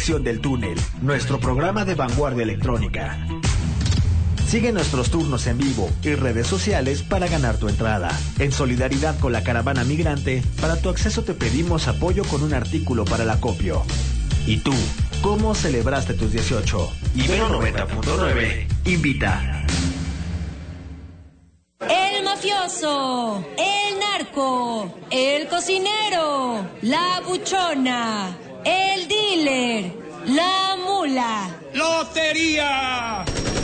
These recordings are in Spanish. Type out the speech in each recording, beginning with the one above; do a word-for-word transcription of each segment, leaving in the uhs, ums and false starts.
Selección del Túnel, nuestro programa de vanguardia electrónica. Sigue nuestros turnos en vivo y redes sociales para ganar tu entrada. En solidaridad con la caravana migrante, para tu acceso te pedimos apoyo con un artículo para el acopio. ¿Y tú, cómo celebraste tus dieciocho? Ibero noventa punto nueve invita. El mafioso, el narco, el cocinero, la buchona, el dealer, la mula. ¡Lotería!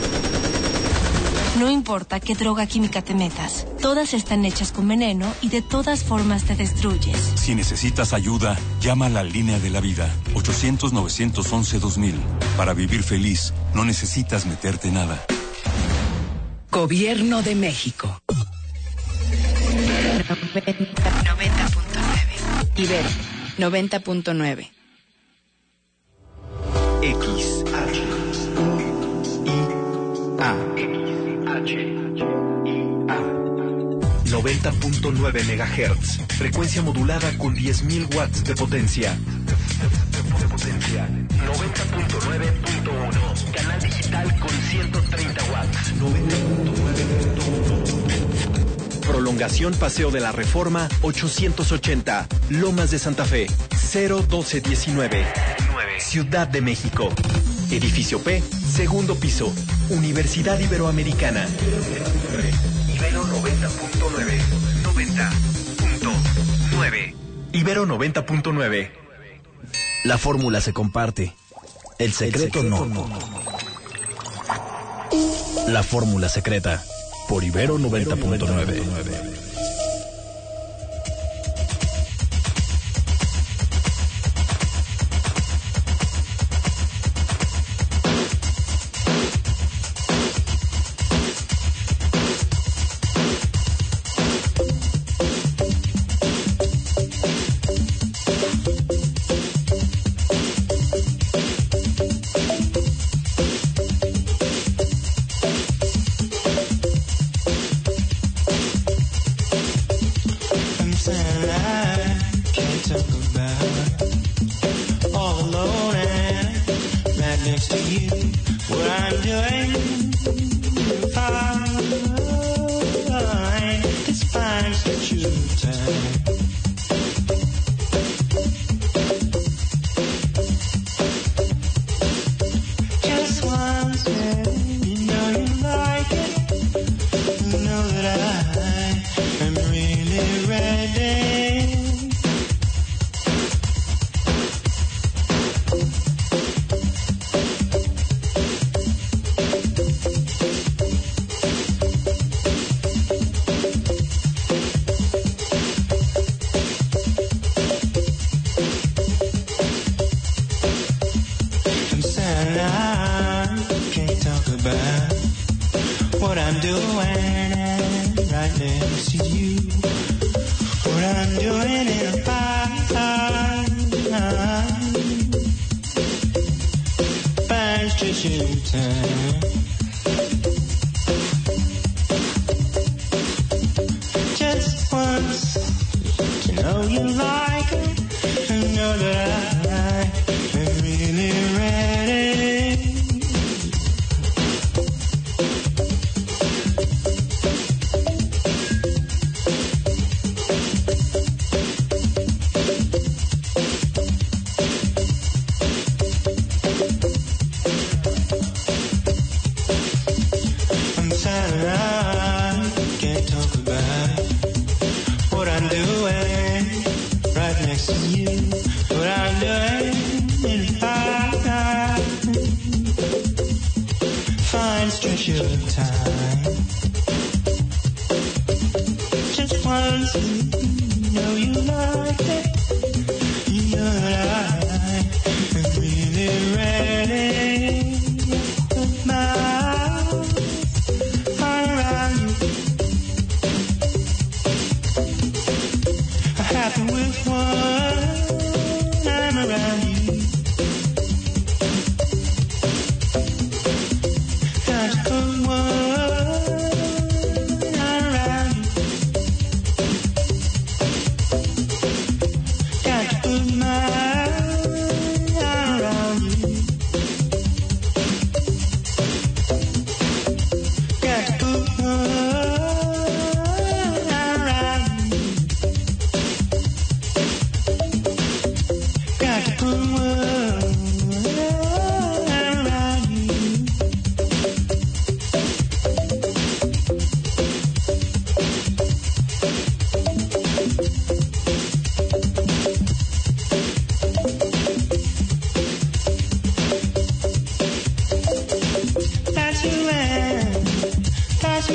No importa qué droga química te metas, todas están hechas con veneno y de todas formas te destruyes. Si necesitas ayuda, llama a la línea de la vida, ochocientos, novecientos once, dos mil. Para vivir feliz, no necesitas meterte nada. Gobierno de México. noventa punto nueve. Ibero, noventa punto nueve. X, H, U, I, A. noventa punto nueve megahertz, frecuencia modulada con diez mil watts de potencia. De potencia. noventa punto nueve punto uno, canal digital con ciento treinta watts. noventa punto nueve punto uno. Prolongación Paseo de la Reforma ochocientos ochenta, Lomas de Santa Fe, cero doce diecinueve. Ciudad de México. Edificio P, segundo piso. Universidad Iberoamericana. Ibero noventa punto nueve. noventa punto nueve. Ibero noventa punto nueve. La fórmula se comparte. El secreto, El secreto no. no. La fórmula secreta. Por Ibero noventa punto nueve.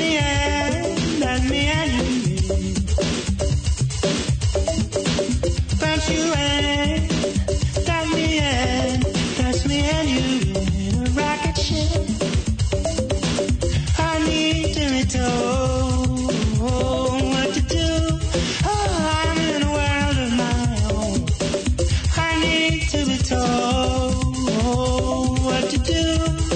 me and, that's me and you. That's you and, that's me and, that's me and you in a rocket ship. I need to be told what to do. Oh, I'm in a world of my own. I need to be told what to do.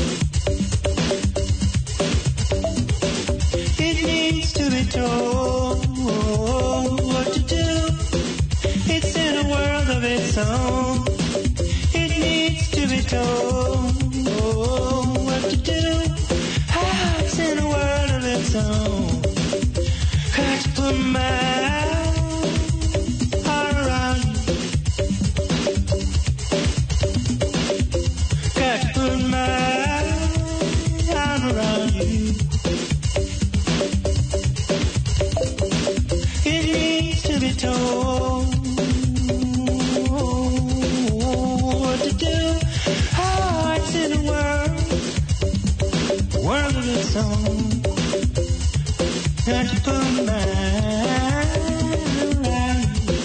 It needs to be told what to do. It's in a world of its own. It needs to be told what to do. Ah, it's in a world of its own. Got to put my arm around you. Got to put my arm around you. It needs to be told what to do. Oh, it's in a world, world of its own. Got to put my arm around you.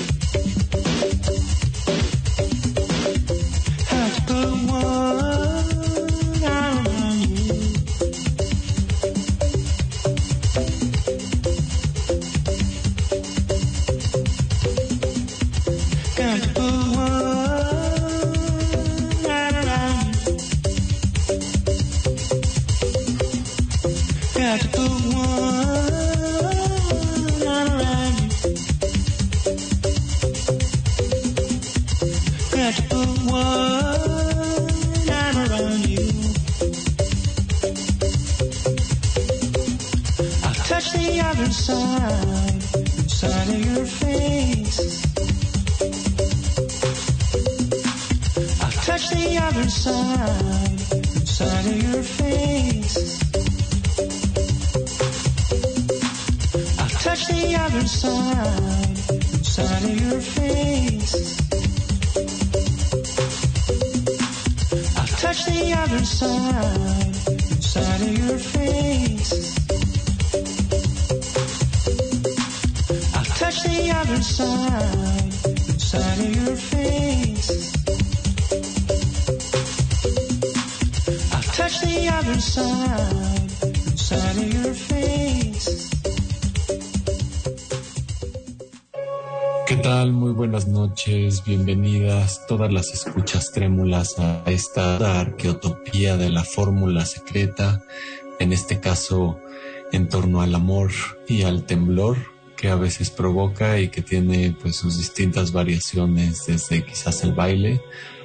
Got to put one arm around you. Got to put one arm around you. Got to put one arm around you. Got to put one arm around you. I'll touch the other side, side of your face. I'll touch the other side, side of your face. I'll touch the other side, side of your face. I'll touch the other side, side of your face. I'll touch the other side, side of your face. I'll touch the other side, side of your face. ¿Qué tal? Muy buenas noches, bienvenidas todas las escuchas trémulas a esta arqueotopía de la fórmula secreta, en este caso en torno al amor y al temblor que a veces provoca y que tiene pues sus distintas variaciones, desde quizás el baile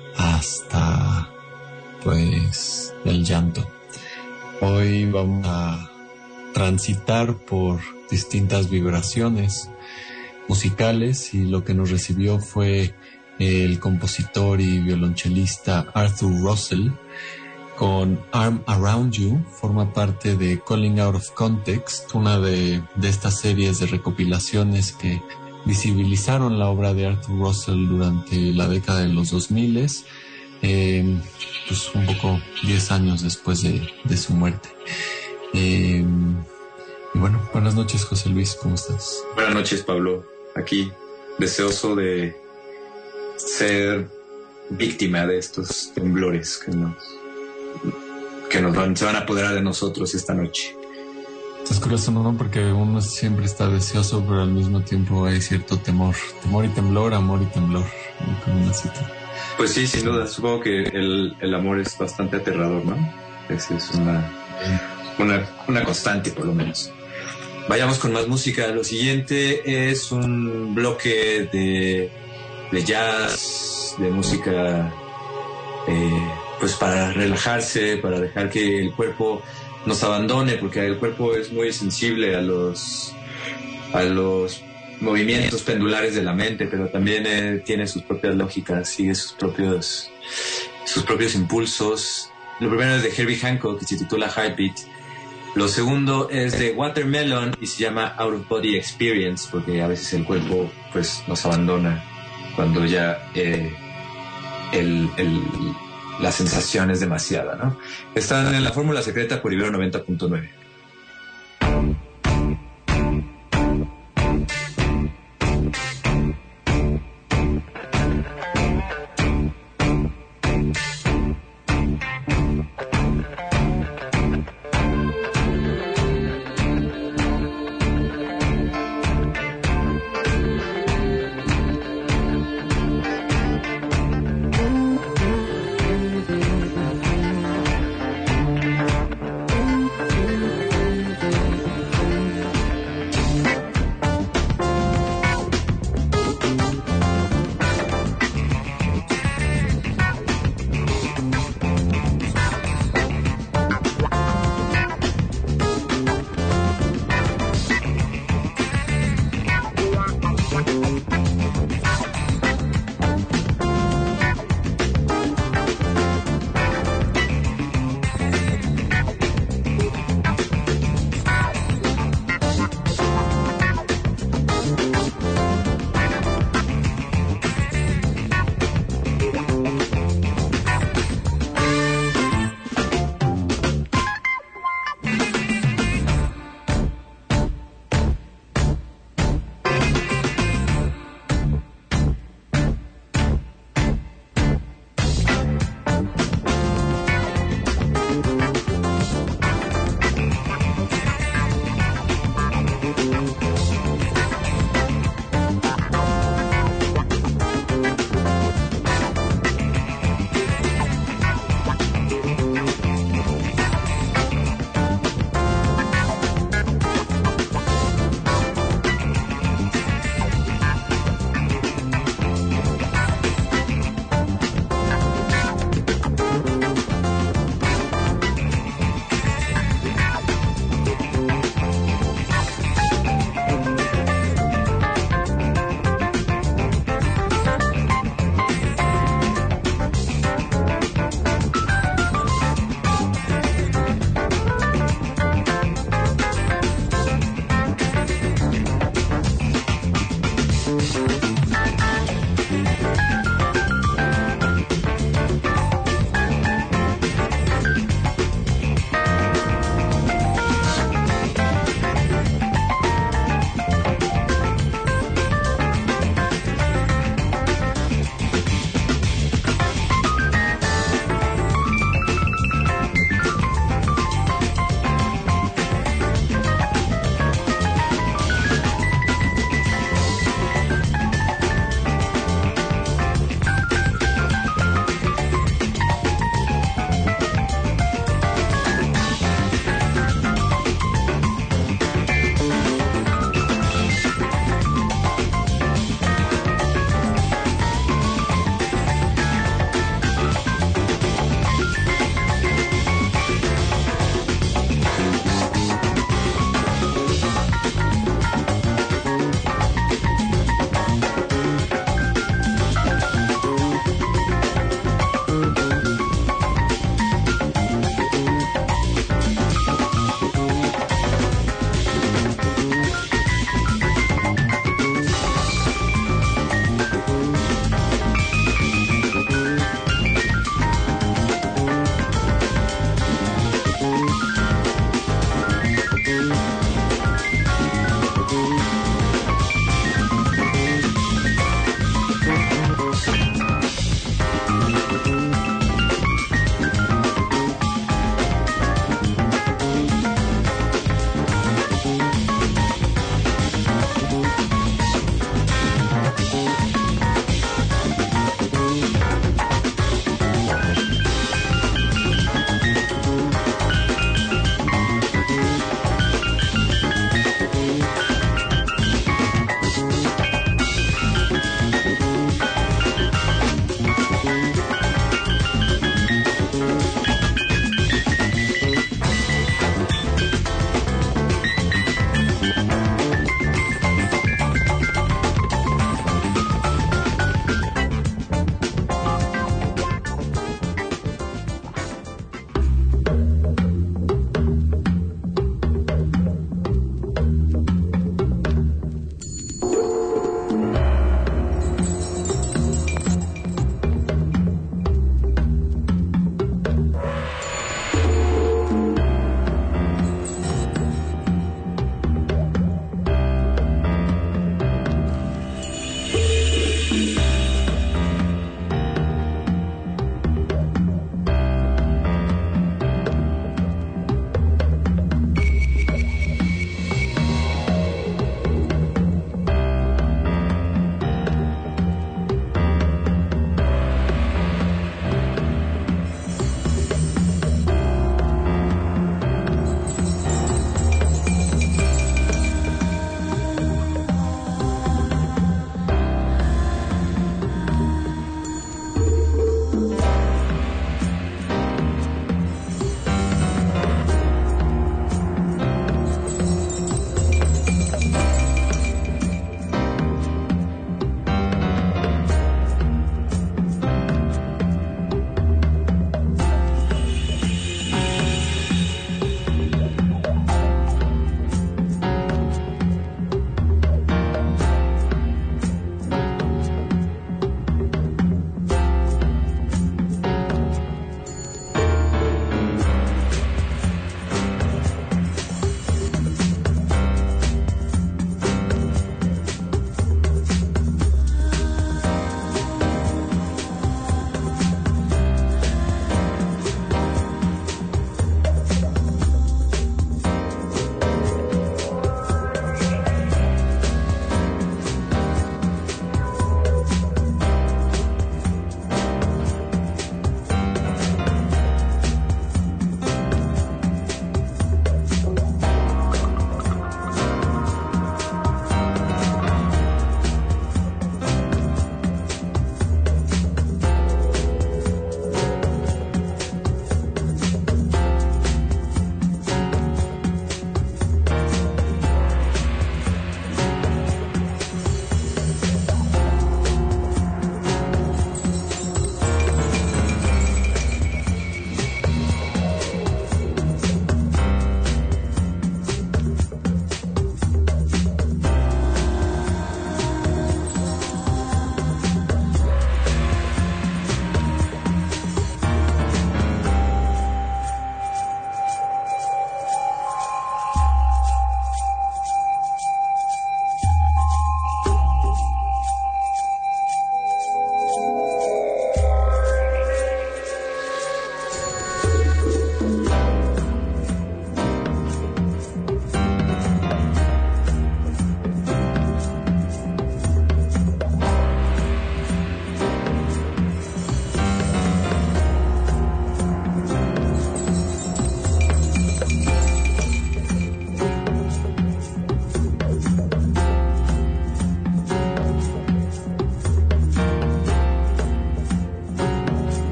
hasta pues el llanto. Hoy vamos a transitar por distintas vibraciones musicales y lo que nos recibió fue el compositor y violonchelista Arthur Russell con Arm Around You. Forma parte de Calling Out of Context, una de, de estas series de recopilaciones que visibilizaron la obra de Arthur Russell durante la década de los dos mil, eh, pues un poco diez años después de, de su muerte. Eh, y bueno, buenas noches, José Luis, ¿cómo estás? Buenas noches, Pablo. Aquí, deseoso de ser víctima de estos temblores que nos, que nos van, se van a apoderar de nosotros esta noche. Es curioso, ¿no? Porque uno siempre está deseoso, pero al mismo tiempo hay cierto temor. Temor y temblor, amor y temblor. Como una cita. Pues sí, sin duda. Supongo que el, el amor es bastante aterrador, ¿no? Es, es una, una, una constante, por lo menos. Vayamos con más música. Lo siguiente es un bloque de, de jazz, de música, eh, pues para relajarse, para dejar que el cuerpo nos abandone, porque el cuerpo es muy sensible a los, a los movimientos pendulares de la mente, pero también eh, tiene sus propias lógicas, sigue sus propios, sus propios impulsos. Lo primero es de Herbie Hancock, que se titula Heartbeat. Lo segundo es de Watermelon y se llama Out of Body Experience, porque a veces el cuerpo pues nos abandona cuando ya eh, el, el, la sensación es demasiada, ¿no? Están en la fórmula secreta por Ibero noventa punto nueve.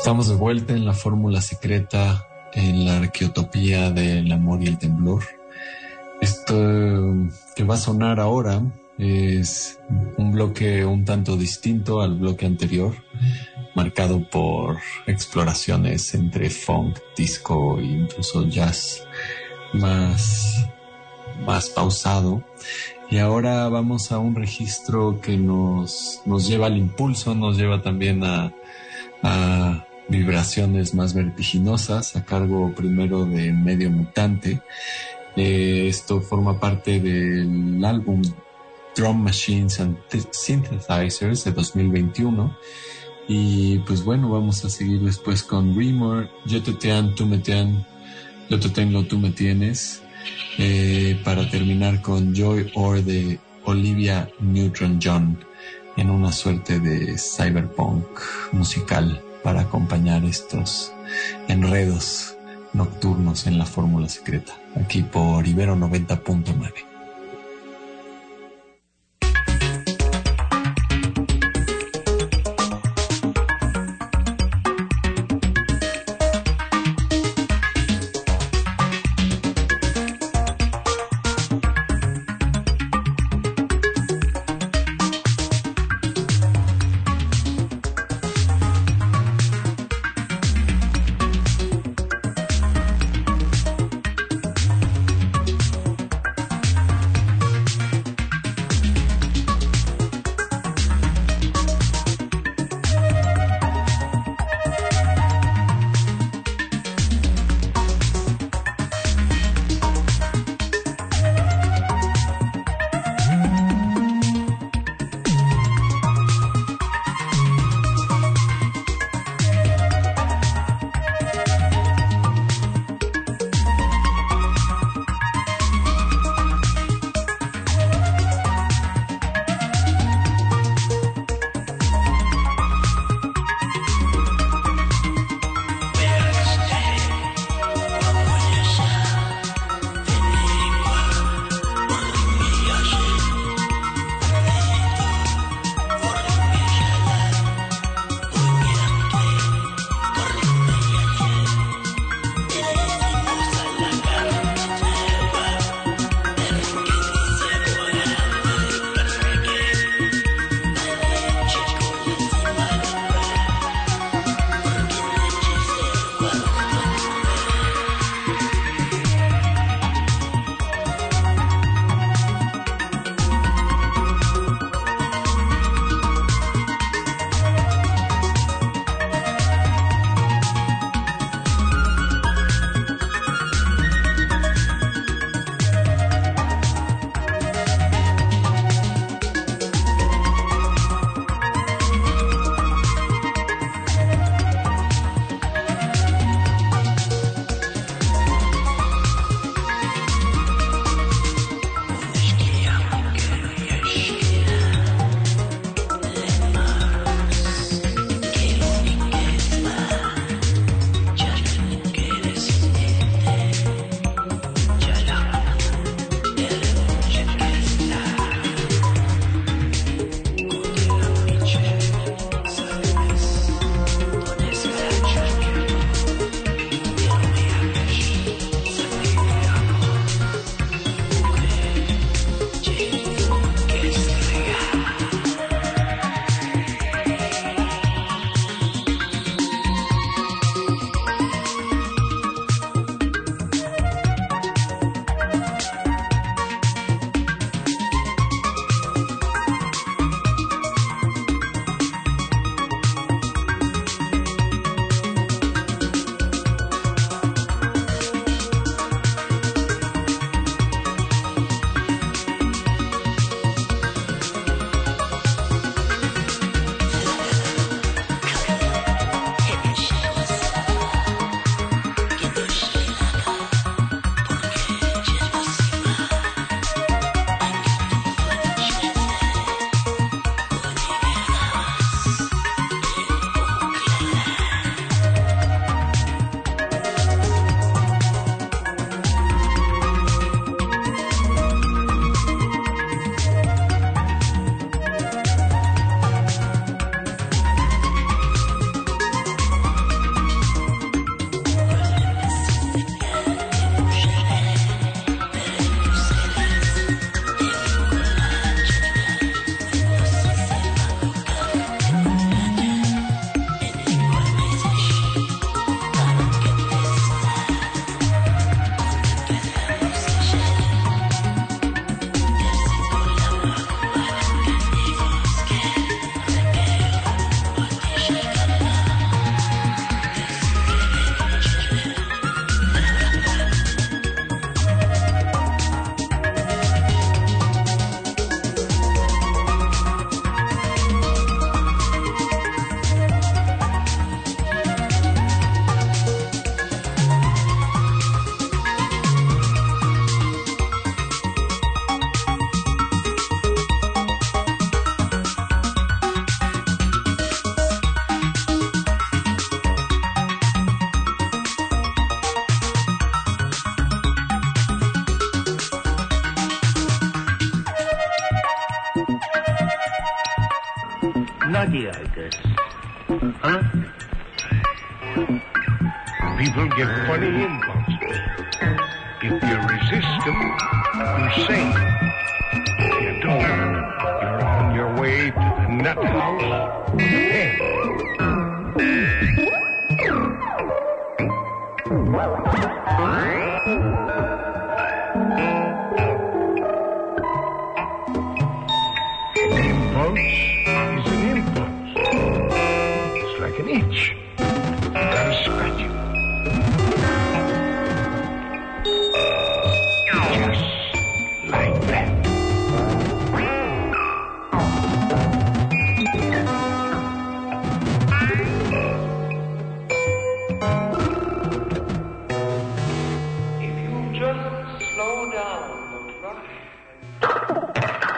Estamos de vuelta en la fórmula secreta, en la arqueotopía del amor y el temblor. Esto que va a sonar ahora es un bloque un tanto distinto al bloque anterior, marcado por exploraciones entre funk, disco e incluso jazz más, más pausado. Y ahora vamos a un registro que nos, nos lleva al impulso, nos lleva también a, a vibraciones más vertiginosas, a cargo primero de Medio Mutante. Eh, esto forma parte del álbum Drum Machines and Synthesizers de dos mil veintiuno. Y pues bueno, vamos a seguir después con Rimor, Yo te tean, tú me tean, yo te tengo, tú me tienes, eh, para terminar con Joy Or de Olivia Newton-John, en una suerte de cyberpunk musical para acompañar estos enredos nocturnos en la fórmula secreta, aquí por Ibero noventa punto nueve. idea, I guess. Huh? People get funny impulses. If you resist them, you're sane. If you don't, you're on your way to the nut house of hell. Impulse is an impulse. It's like an itch. You gotta scratch it. Just like that. If you just slow down the rush.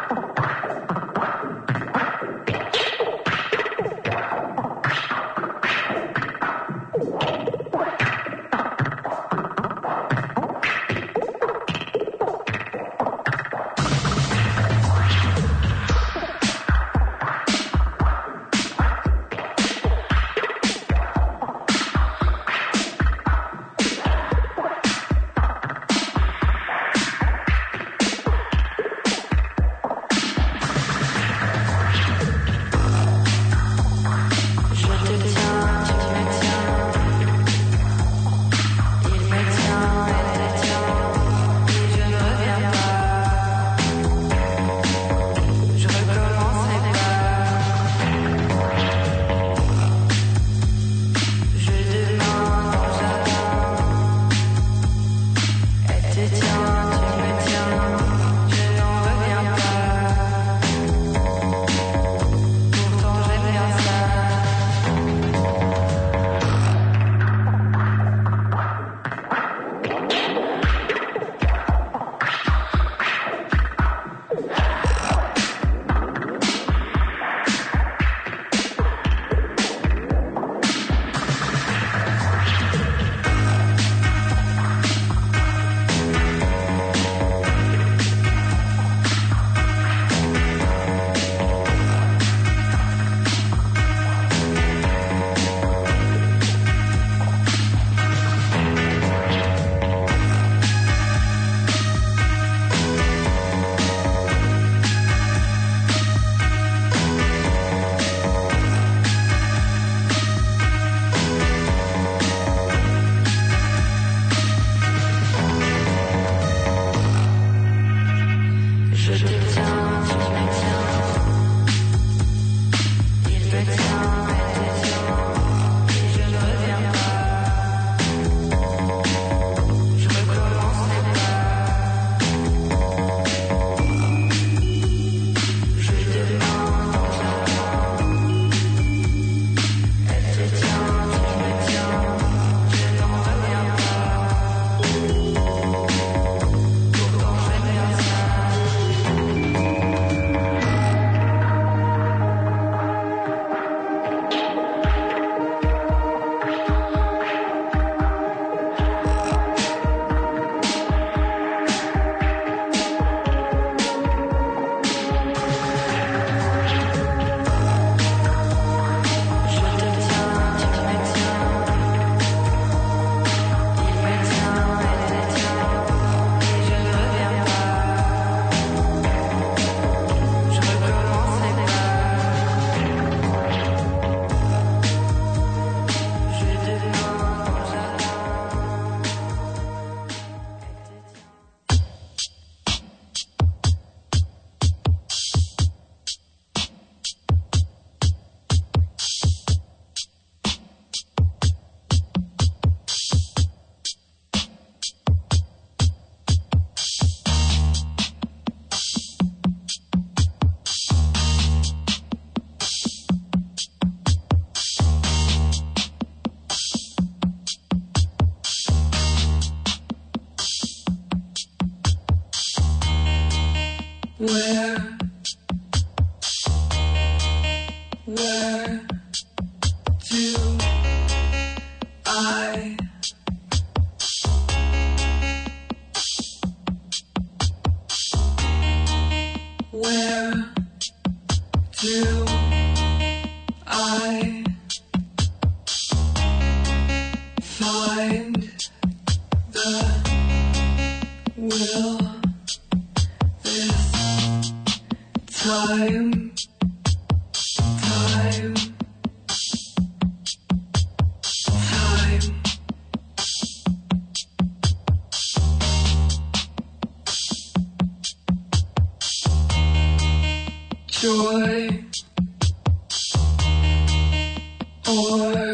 Where, where do I Where do I find the will this time, time, time. Joy or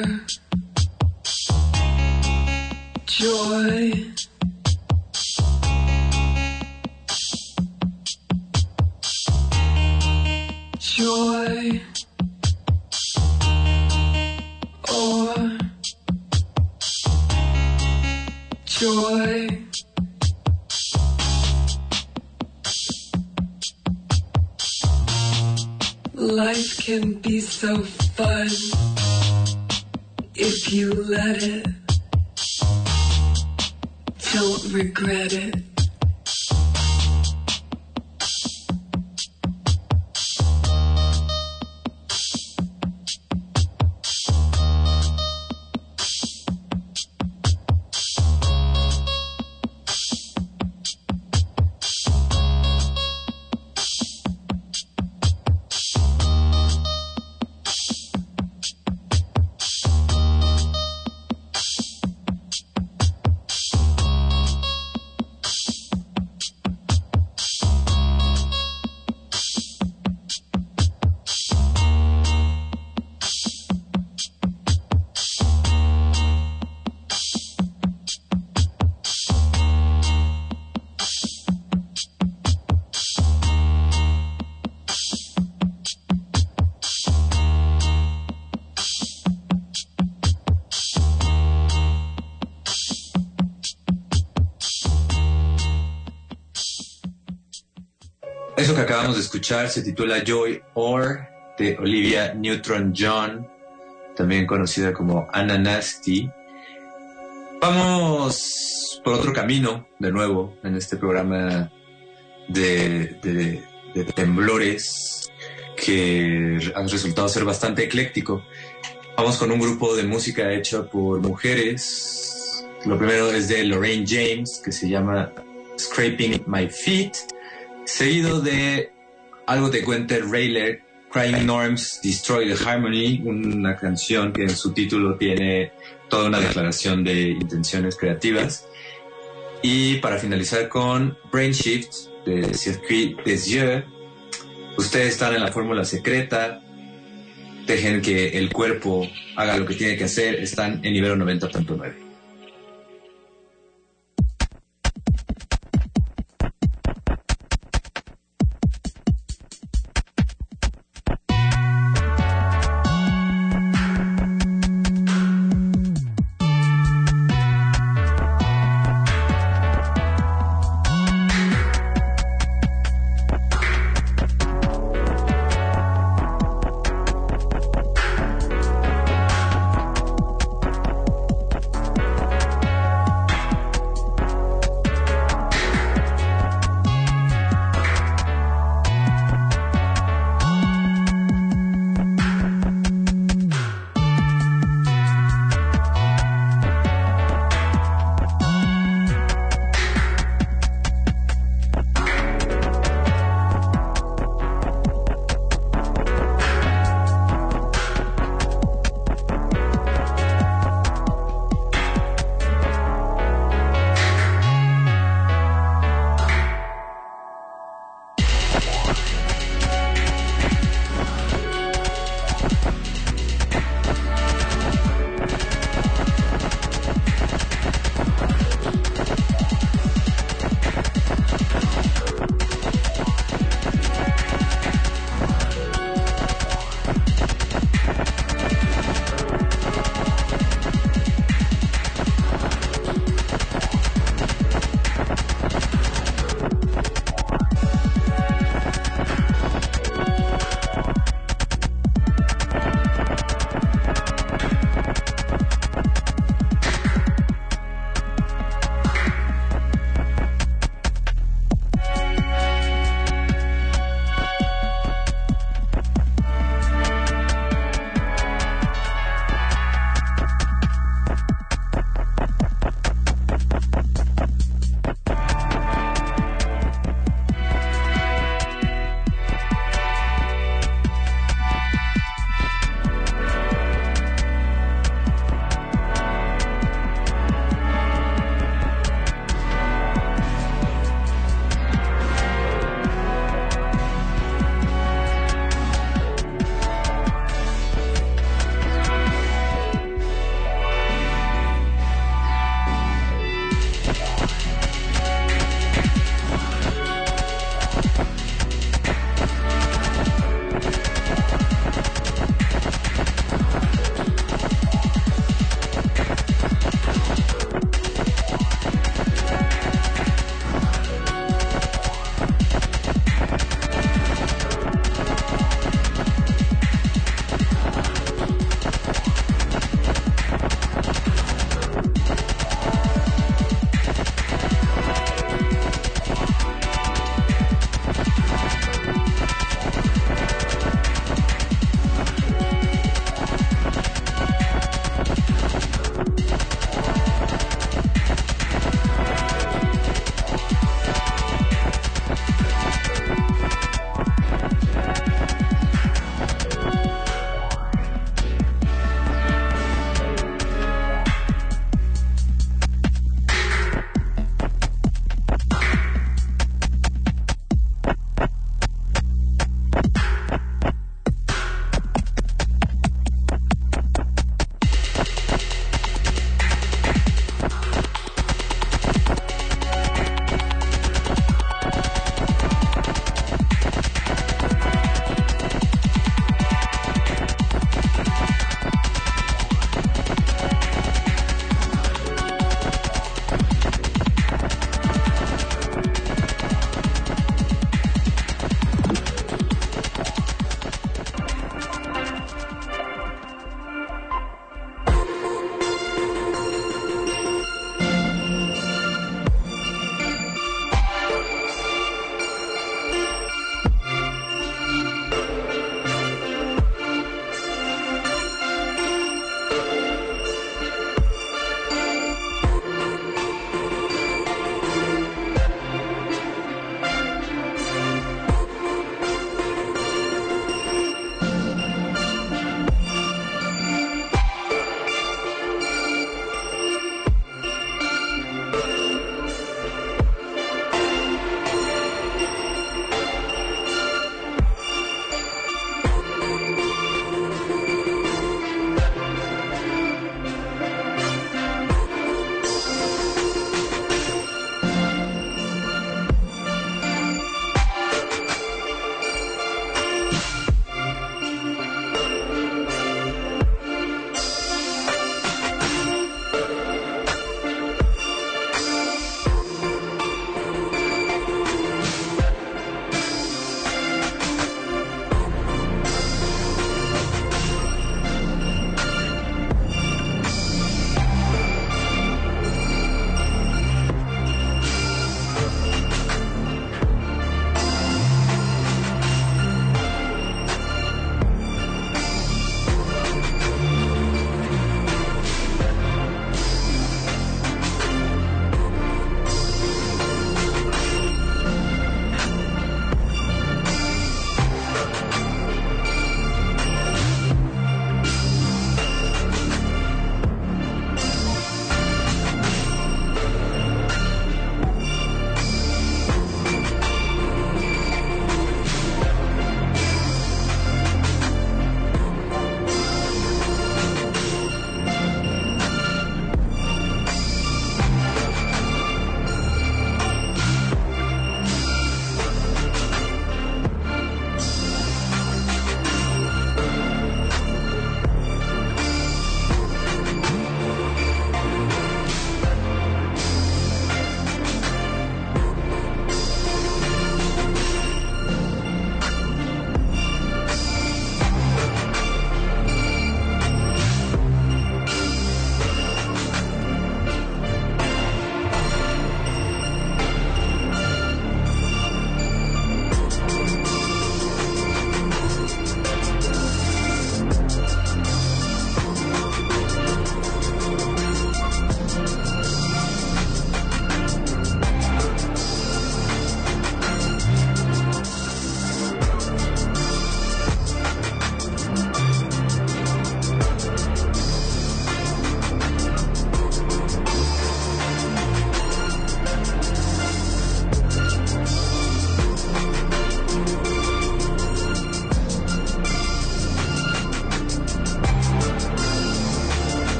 joy. Joy or joy. Life can be so fun if you let it. Don't regret it. Eso que acabamos de escuchar se titula Joy or, de Olivia Newton-John, también conocida como Anna Nasty. Vamos por otro camino, de nuevo, en este programa de, de, de temblores, que han resultado ser bastante ecléctico. Vamos con un grupo de música hecha por mujeres. Lo primero es de Lorraine James, que se llama Scraping My Feet, seguido de algo te cuenta Rayleigh, Crying Norms, Destroy the Harmony, una canción que en su título tiene toda una declaración de intenciones creativas. Y para finalizar con Brain Shift, de Circuit des Yeux. Ustedes están en la fórmula secreta, dejen que el cuerpo haga lo que tiene que hacer, están en Ibero noventa punto nueve.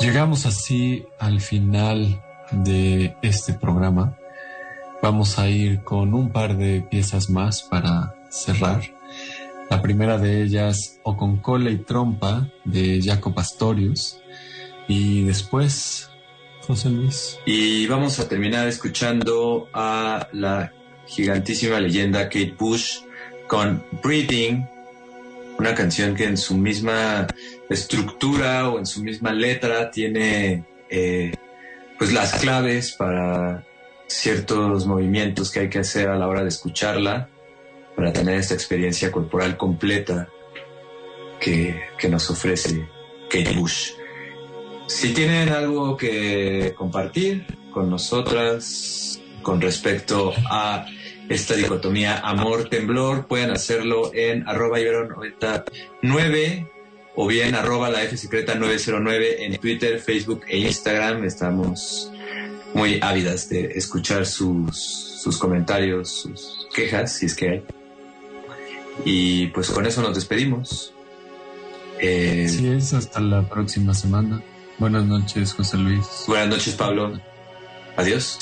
Llegamos así al final de este programa. Vamos a ir con un par de piezas más para cerrar. La primera de ellas, O con cola y trompa, de Jaco Pastorius. Y después, José Luis. Y vamos a terminar escuchando a la gigantísima leyenda Kate Bush con Breathing, una canción que en su misma estructura o en su misma letra tiene eh, pues las claves para ciertos movimientos que hay que hacer a la hora de escucharla, para tener esta experiencia corporal completa que, que nos ofrece Kate Bush. Si tienen algo que compartir con nosotras con respecto a esta dicotomía amor-temblor, pueden hacerlo en arroba ibero noventa y nueve o bien arroba la F secreta nueve cero nueve en Twitter, Facebook e Instagram. Estamos muy ávidas de escuchar sus, sus comentarios, sus quejas, si es que hay. Y pues con eso nos despedimos. Eh, Así es, hasta la próxima semana. Buenas noches, José Luis. Buenas noches, Pablo. Adiós.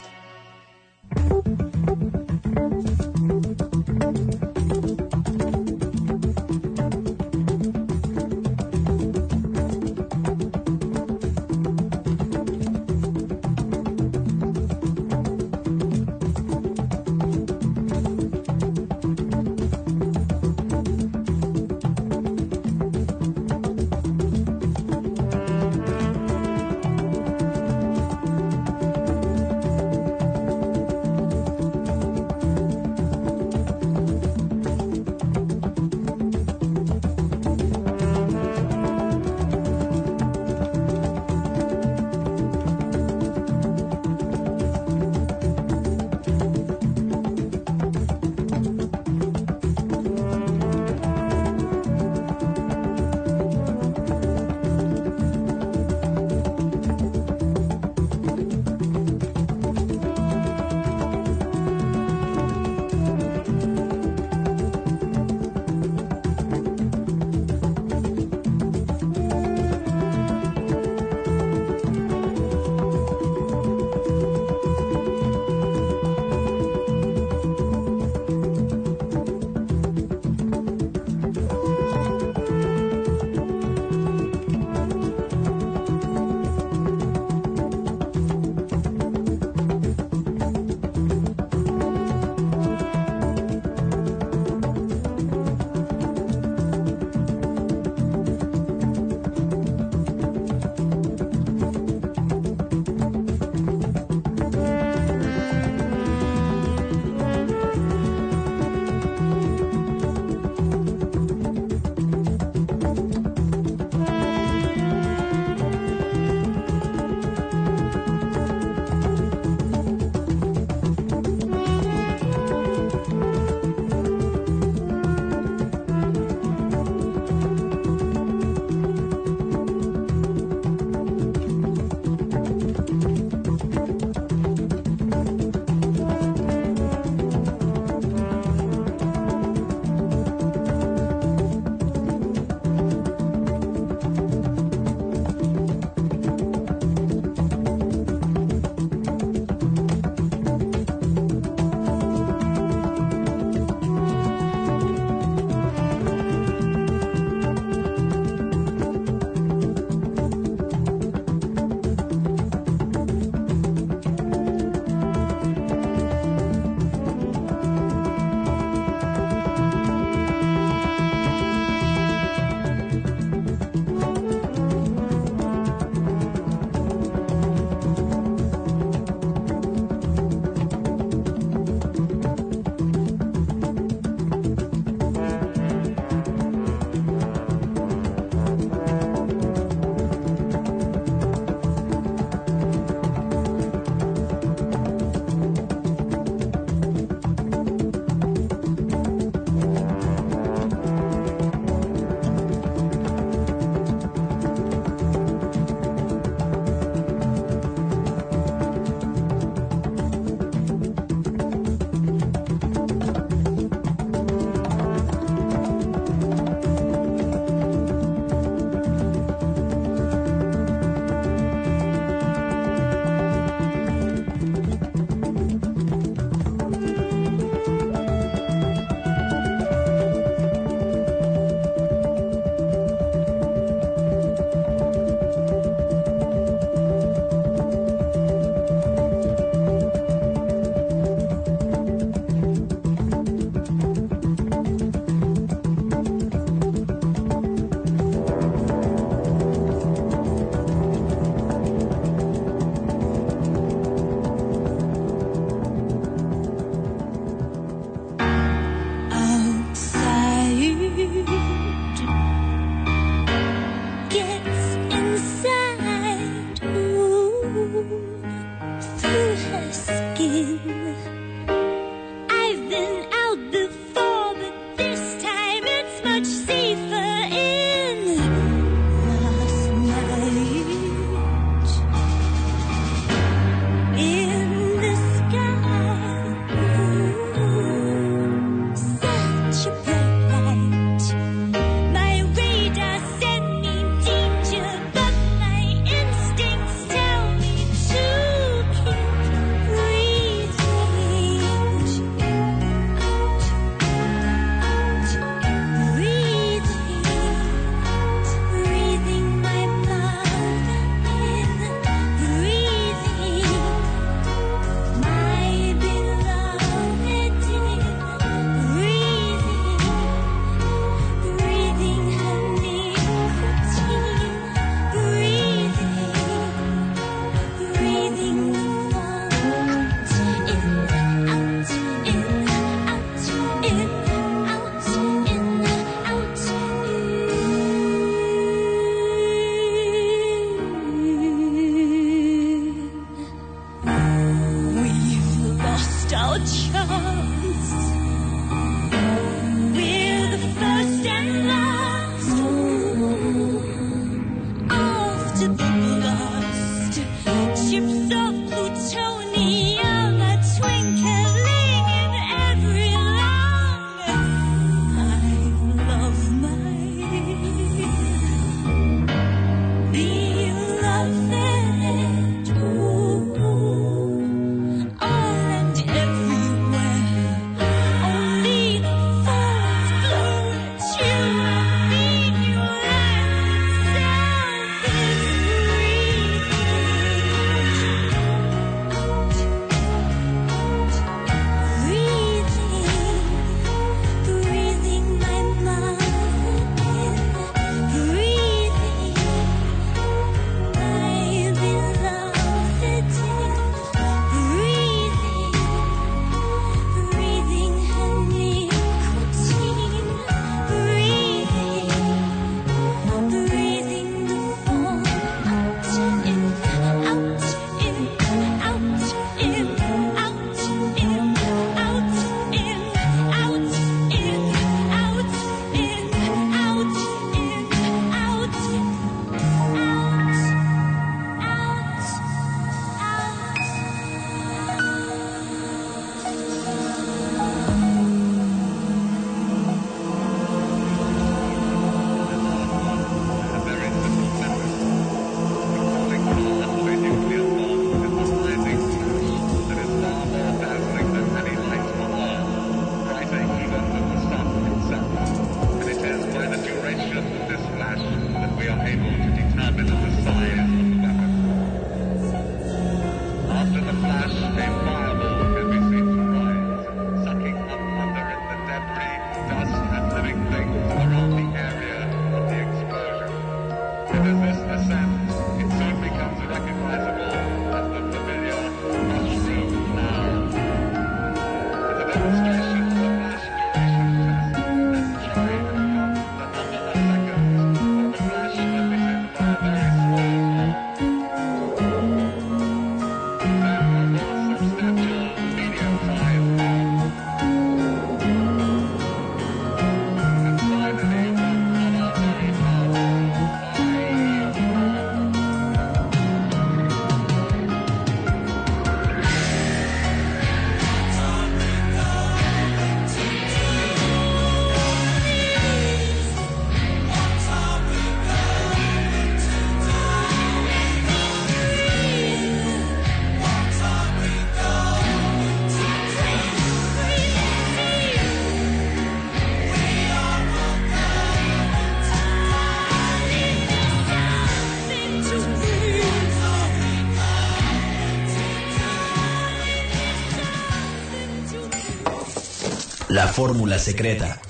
La fórmula secreta.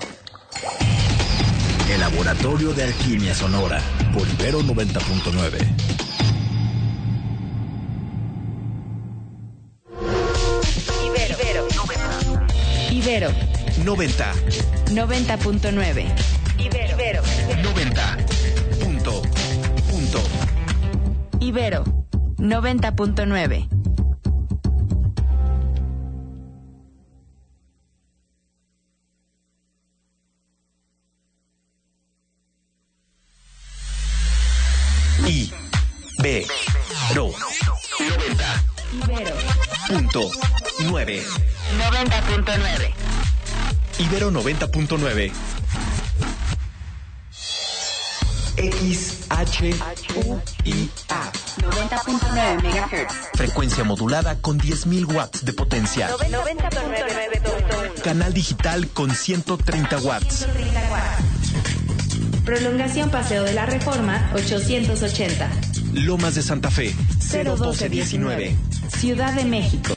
El laboratorio de alquimia sonora por Ibero noventa punto nueve. Ibero. Ibero. noventa. noventa punto nueve. Ibero. Ibero. noventa. Punto. Punto. Ibero. noventa punto nueve. Ibero. noventa. Ibero. Punto nueve. noventa punto nueve. Ibero noventa punto nueve. X H U I A. noventa punto nueve megahertz. Frecuencia modulada con diez mil watts de potencia. noventa punto nueve punto uno. Canal digital con ciento treinta watts. Prolongación Paseo de la Reforma ochocientos ochenta. Lomas de Santa Fe cero doce diecinueve. Ciudad de México.